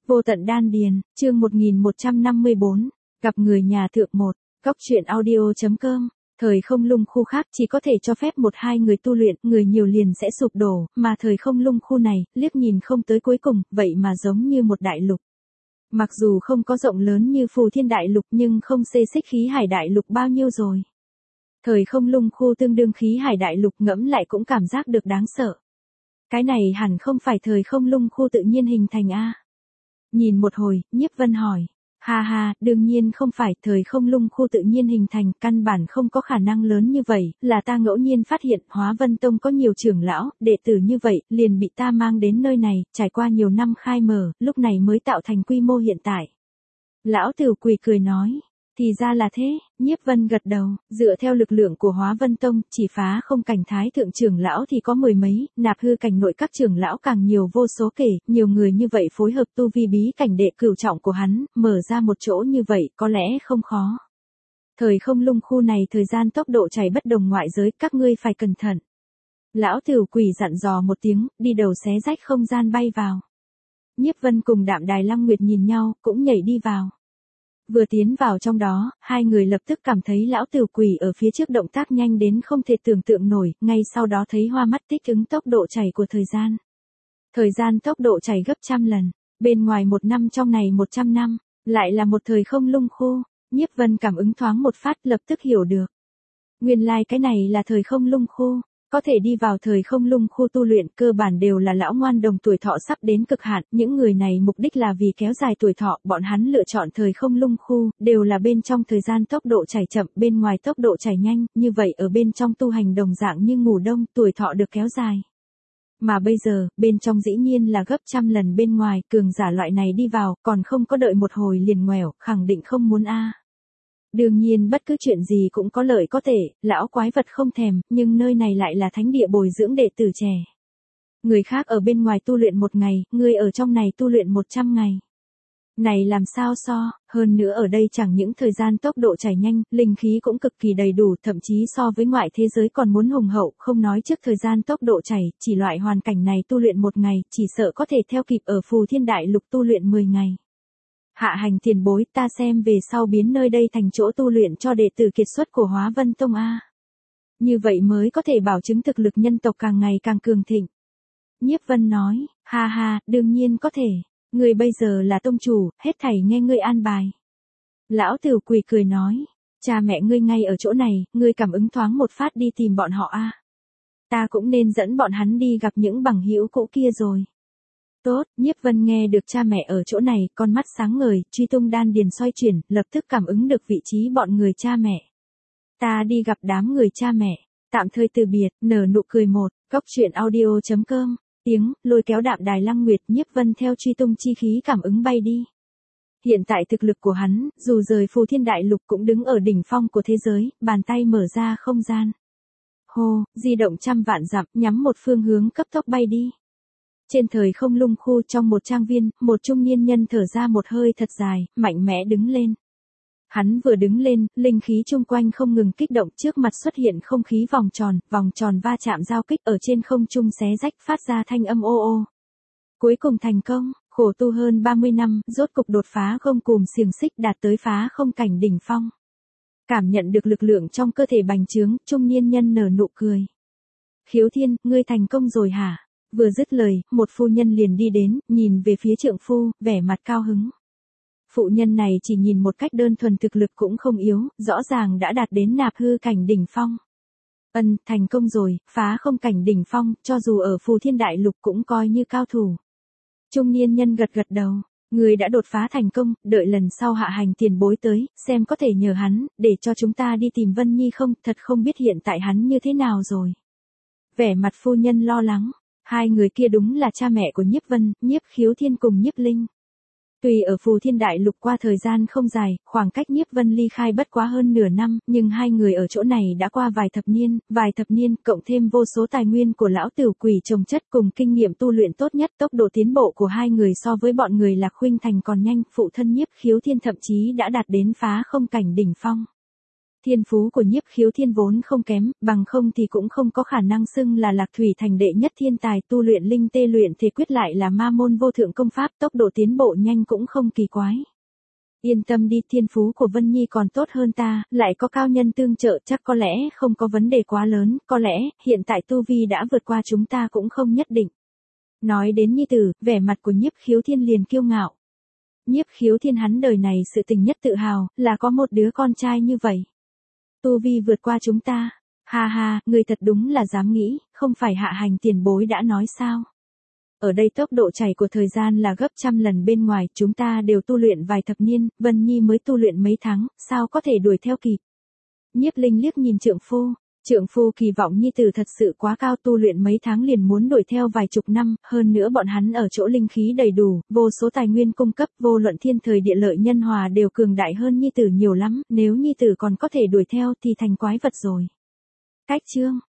Vô tận đan điền, chương 1154, gặp người nhà thượng một, góc truyện audio.com. Thời không lung khu khác chỉ có thể cho phép 1-2 người tu luyện, người nhiều liền sẽ sụp đổ, mà thời không lung khu này, liếc nhìn không tới cuối cùng, vậy mà giống như một đại lục. Mặc dù không có rộng lớn như Phù Thiên Đại Lục nhưng không xê xích khí hải đại lục bao nhiêu rồi. Thời không lung khu tương đương khí hải đại lục, ngẫm lại cũng cảm giác được đáng sợ. Cái này hẳn không phải thời không lung khu tự nhiên hình thành a? Nhìn một hồi, Nhiếp Vân hỏi. Ha ha, đương nhiên không phải, thời không lung khu tự nhiên hình thành, căn bản không có khả năng lớn như vậy, là ta ngẫu nhiên phát hiện Hóa Vân Tông có nhiều trưởng lão, đệ tử như vậy, liền bị ta mang đến nơi này, trải qua nhiều năm khai mở, lúc này mới tạo thành quy mô hiện tại. Lão Tử Quỳ cười nói. Thì ra là thế, Nhiếp Vân gật đầu, dựa theo lực lượng của Hóa Vân Tông, chỉ phá không cảnh thái thượng trưởng lão thì có mười mấy, nạp hư cảnh nội các trưởng lão càng nhiều vô số kể, nhiều người như vậy phối hợp tu vi bí cảnh đệ cửu trọng của hắn, mở ra một chỗ như vậy có lẽ không khó. Thời không lung khu này thời gian tốc độ chảy bất đồng ngoại giới, các ngươi phải cẩn thận. Lão Tử Quỳ dặn dò một tiếng, đi đầu xé rách không gian bay vào. Nhiếp Vân cùng Đạm Đài Lăng Nguyệt nhìn nhau, cũng nhảy đi vào. Vừa tiến vào trong đó, hai người lập tức cảm thấy lão Tử Quỳ ở phía trước động tác nhanh đến không thể tưởng tượng nổi, ngay sau đó thấy hoa mắt thích ứng tốc độ chảy của thời gian. Thời gian tốc độ chảy gấp trăm lần, bên ngoài 1 năm trong này 100 năm, lại là một thời không lung khu, Nhiếp Vân cảm ứng thoáng một phát lập tức hiểu được. Nguyên lai cái này là thời không lung khu. Có thể đi vào thời không lung khu tu luyện cơ bản đều là lão ngoan đồng tuổi thọ sắp đến cực hạn, những người này mục đích là vì kéo dài tuổi thọ, bọn hắn lựa chọn thời không lung khu, đều là bên trong thời gian tốc độ chảy chậm, bên ngoài tốc độ chảy nhanh, như vậy ở bên trong tu hành đồng dạng như ngủ đông, tuổi thọ được kéo dài. Mà bây giờ, bên trong dĩ nhiên là gấp trăm lần bên ngoài, cường giả loại này đi vào, còn không có đợi một hồi liền ngoẻo, khẳng định không muốn a. Đương nhiên bất cứ chuyện gì cũng có lợi có thể, lão quái vật không thèm, nhưng nơi này lại là thánh địa bồi dưỡng đệ tử trẻ. Người khác ở bên ngoài tu luyện 1 ngày, người ở trong này tu luyện 100 ngày. Này làm sao so, hơn nữa ở đây chẳng những thời gian tốc độ chảy nhanh, linh khí cũng cực kỳ đầy đủ, thậm chí so với ngoại thế giới còn muốn hùng hậu, không nói trước thời gian tốc độ chảy, chỉ loại hoàn cảnh này tu luyện 1 ngày, chỉ sợ có thể theo kịp ở Phù Thiên Đại Lục tu luyện 10 ngày. Hạ hành tiền bối, ta xem về sau biến nơi đây thành chỗ tu luyện cho đệ tử kiệt xuất của Hóa Vân Tông a. Như vậy mới có thể bảo chứng thực lực nhân tộc càng ngày càng cường thịnh. Nhiếp Vân nói, ha ha, đương nhiên có thể, ngươi bây giờ là tông chủ, hết thảy nghe ngươi an bài. Lão Tử Quỳ cười nói, cha mẹ ngươi ngay ở chỗ này, ngươi cảm ứng thoáng một phát đi tìm bọn họ a. Ta cũng nên dẫn bọn hắn đi gặp những bằng hữu cũ kia rồi. Tốt, Nhiếp Vân nghe được cha mẹ ở chỗ này, con mắt sáng ngời, truy tung đan điền xoay chuyển, lập tức cảm ứng được vị trí bọn người cha mẹ. Ta đi gặp đám người cha mẹ, tạm thời từ biệt, nở nụ cười một, góc truyện audio.com, tiếng, lôi kéo Đạm Đài Lăng Nguyệt, Nhiếp Vân theo truy tung chi khí cảm ứng bay đi. Hiện tại thực lực của hắn, dù rời Phù Thiên Đại Lục cũng đứng ở đỉnh phong của thế giới, bàn tay mở ra không gian. Hô, di động trăm vạn dặm, nhắm một phương hướng cấp tốc bay đi. Trên thời không lung khu trong một trang viên, một trung niên nhân thở ra một hơi thật dài, mạnh mẽ đứng lên. Hắn vừa đứng lên, linh khí chung quanh không ngừng kích động, trước mặt xuất hiện không khí vòng tròn va chạm giao kích ở trên không trung xé rách phát ra thanh âm ô ô. Cuối cùng thành công, khổ tu hơn 30 năm, rốt cục đột phá gông cùm xiềng xích đạt tới phá không cảnh đỉnh phong. Cảm nhận được lực lượng trong cơ thể bành trướng, trung niên nhân nở nụ cười. Khiếu Thiên, ngươi thành công rồi hả? Vừa dứt lời, một phu nhân liền đi đến, nhìn về phía trượng phu, vẻ mặt cao hứng. Phụ nhân này chỉ nhìn một cách đơn thuần thực lực cũng không yếu, rõ ràng đã đạt đến nạp hư cảnh đỉnh phong. Thành công rồi, phá không cảnh đỉnh phong, cho dù ở Phù Thiên Đại Lục cũng coi như cao thủ. Trung niên nhân gật gật đầu, người đã đột phá thành công, đợi lần sau hạ hành tiền bối tới, xem có thể nhờ hắn, để cho chúng ta đi tìm Vân Nhi không, thật không biết hiện tại hắn như thế nào rồi. Vẻ mặt phu nhân lo lắng. Hai người kia đúng là cha mẹ của Nhiếp Vân, Nhiếp Khiếu Thiên cùng Nhiếp Linh. Tuy ở Phù Thiên Đại Lục qua thời gian không dài, khoảng cách Nhiếp Vân ly khai bất quá hơn nửa năm, nhưng hai người ở chỗ này đã qua vài thập niên, cộng thêm vô số tài nguyên của lão Tử Quỳ trồng chất cùng kinh nghiệm tu luyện tốt nhất, tốc độ tiến bộ của hai người so với bọn người Lạc Khuynh Thành còn nhanh, phụ thân Nhiếp Khiếu Thiên thậm chí đã đạt đến phá không cảnh đỉnh phong. Thiên phú của Nhiếp Khiếu Thiên vốn không kém, bằng không thì cũng không có khả năng xưng là Lạc Thủy thành đệ nhất thiên tài, tu luyện linh tê luyện thể quyết lại là ma môn vô thượng công pháp, tốc độ tiến bộ nhanh cũng không kỳ quái. Yên tâm đi, thiên phú của Vân Nhi còn tốt hơn ta, lại có cao nhân tương trợ, chắc có lẽ không có vấn đề quá lớn, có lẽ hiện tại tu vi đã vượt qua chúng ta cũng không nhất định. Nói đến nhi tử, vẻ mặt của Nhiếp Khiếu Thiên liền kiêu ngạo. Nhiếp Khiếu Thiên hắn đời này sự tình nhất tự hào, là có một đứa con trai như vậy. Tu vi vượt qua chúng ta. Ha ha, người thật đúng là dám nghĩ, không phải Hạ Hành tiền bối đã nói sao. Ở đây tốc độ chảy của thời gian là gấp trăm lần bên ngoài, chúng ta đều tu luyện vài thập niên, Vân Nhi mới tu luyện mấy tháng, sao có thể đuổi theo kịp. Nhiếp Linh liếc nhìn trượng phu kỳ vọng nhi tử thật sự quá cao, tu luyện mấy tháng liền muốn đuổi theo vài chục năm, hơn nữa bọn hắn ở chỗ linh khí đầy đủ, vô số tài nguyên cung cấp, vô luận thiên thời địa lợi nhân hòa đều cường đại hơn nhi tử nhiều lắm, nếu nhi tử còn có thể đuổi theo thì thành quái vật rồi. Cách chương